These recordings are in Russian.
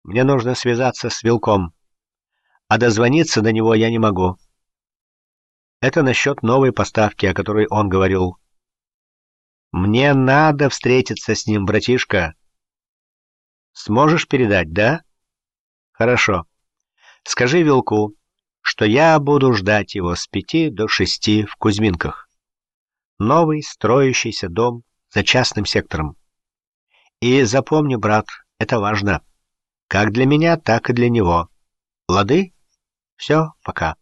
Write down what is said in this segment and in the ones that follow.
Мне нужно связаться с Вилком, а дозвониться до него я не могу. Это насчет новой поставки, о которой он говорил. Мне надо встретиться с ним, братишка. Сможешь передать, да? Хорошо. Скажи Вилку, что я буду ждать его с 5 до 6 в Кузьминках. Новый строящийся дом за частным сектором. И запомни, брат, это важно. Как для меня, так и для него. Лады? Все, пока.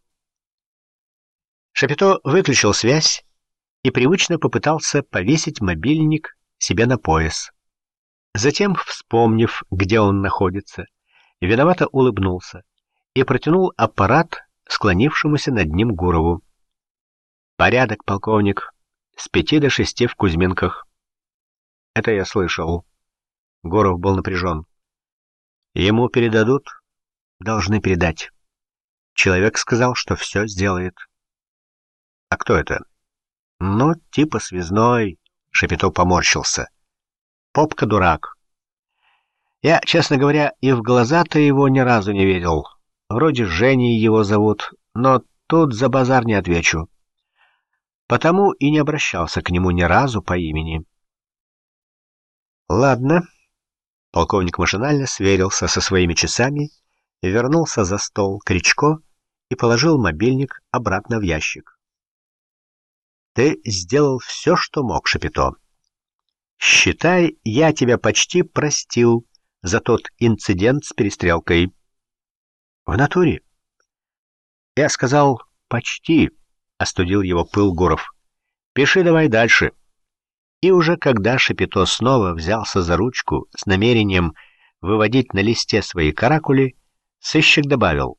Шапито выключил связь и привычно попытался повесить мобильник себе на пояс. Затем, вспомнив, где он находится, виновато улыбнулся и протянул аппарат склонившемуся над ним Гурову. «Порядок, полковник. С 5 до 6 в Кузьминках». «Это я слышал». Гуров был напряжен. «Ему передадут?» «Должны передать. Человек сказал, что все сделает». «А кто это?» «Ну, типа связной», — Шапито поморщился. «Попка-дурак. Я, честно говоря, и в глаза-то его ни разу не видел. Вроде Женей его зовут, но тут за базар не отвечу. Потому и не обращался к нему ни разу по имени». «Ладно». Полковник машинально сверился со своими часами, вернулся за стол Кричко и положил мобильник обратно в ящик. «Ты сделал все, что мог, Шапито. Считай, я тебя почти простил за тот инцидент с перестрелкой». «В натуре?» «Я сказал «почти», — остудил его пыл Гуров. «Пиши давай дальше». И уже когда Шапито снова взялся за ручку с намерением выводить на листе свои каракули, сыщик добавил: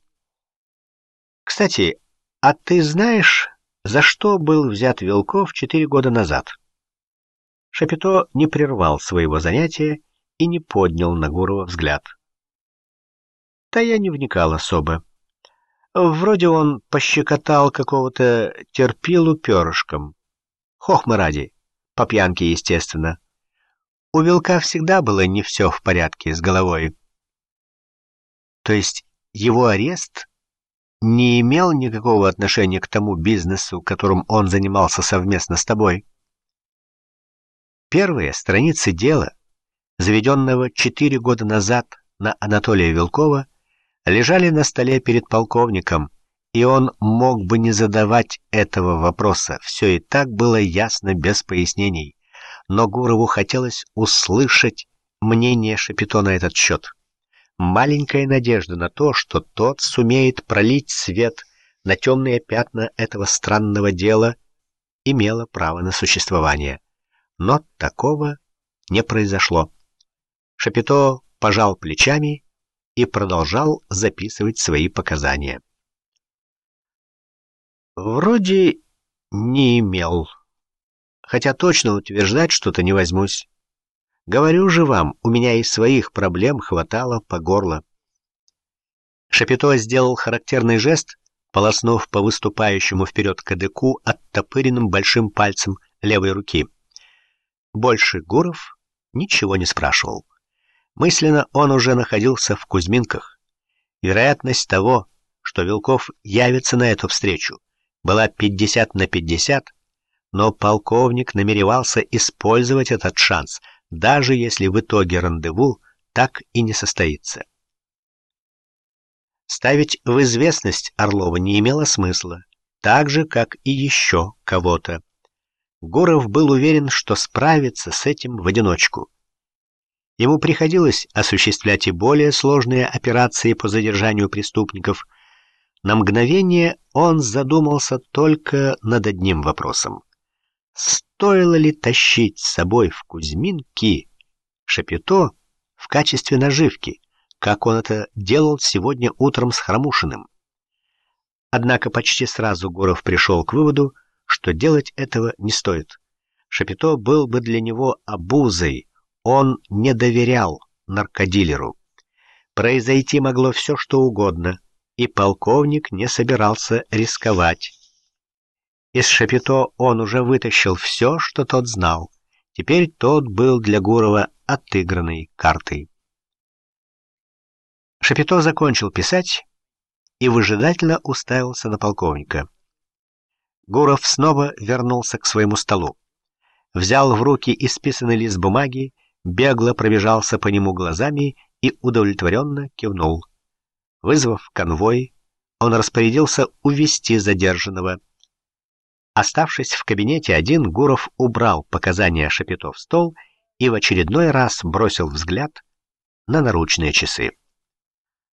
«Кстати, а ты знаешь, за что был взят Вилков 4 года назад?» Шапито не прервал своего занятия и не поднял на Гурова взгляд. «Да я не вникал особо. Вроде он пощекотал какого-то терпилу перышком. Хохмы ради. По пьянке, естественно. У Вилка всегда было не все в порядке с головой». «То есть его арест не имел никакого отношения к тому бизнесу, которым он занимался совместно с тобой?» Первые страницы дела, заведенного 4 года назад на Анатолия Вилкова, лежали на столе перед полковником, и он мог бы не задавать этого вопроса. Все и так было ясно без пояснений. Но Гурову хотелось услышать мнение Шапито на этот счет. Маленькая надежда на то, что тот сумеет пролить свет на темные пятна этого странного дела, имела право на существование. Но такого не произошло. Шапито пожал плечами и продолжал записывать свои показания. «Вроде не имел, хотя точно утверждать что-то не возьмусь. Говорю же вам, у меня и своих проблем хватало по горло». Шапито сделал характерный жест, полоснув по выступающему вперед кадыку оттопыренным большим пальцем левой руки. Больше Гуров ничего не спрашивал. Мысленно он уже находился в Кузьминках. Вероятность того, что Вилков явится на эту встречу, была 50/50, но полковник намеревался использовать этот шанс, даже если в итоге рандеву так и не состоится. Ставить в известность Орлова не имело смысла, так же, как и еще кого-то. Гуров был уверен, что справится с этим в одиночку. Ему приходилось осуществлять и более сложные операции по задержанию преступников. На мгновение он задумался только над одним вопросом. Стоило ли тащить с собой в Кузьминки Шапито в качестве наживки, как он это делал сегодня утром с Храмушиным? Однако почти сразу Гуров пришел к выводу, что делать этого не стоит. Шапито был бы для него обузой, он не доверял наркодилеру. Произойти могло все, что угодно, и полковник не собирался рисковать. Из Шапито он уже вытащил все, что тот знал. Теперь тот был для Гурова отыгранной картой. Шапито закончил писать и выжидательно уставился на полковника. Гуров снова вернулся к своему столу, взял в руки исписанный лист бумаги, бегло пробежался по нему глазами и удовлетворенно кивнул. Вызвав конвой, он распорядился увести задержанного. Оставшись в кабинете один, Гуров убрал показания Шапито в стол и в очередной раз бросил взгляд на наручные часы.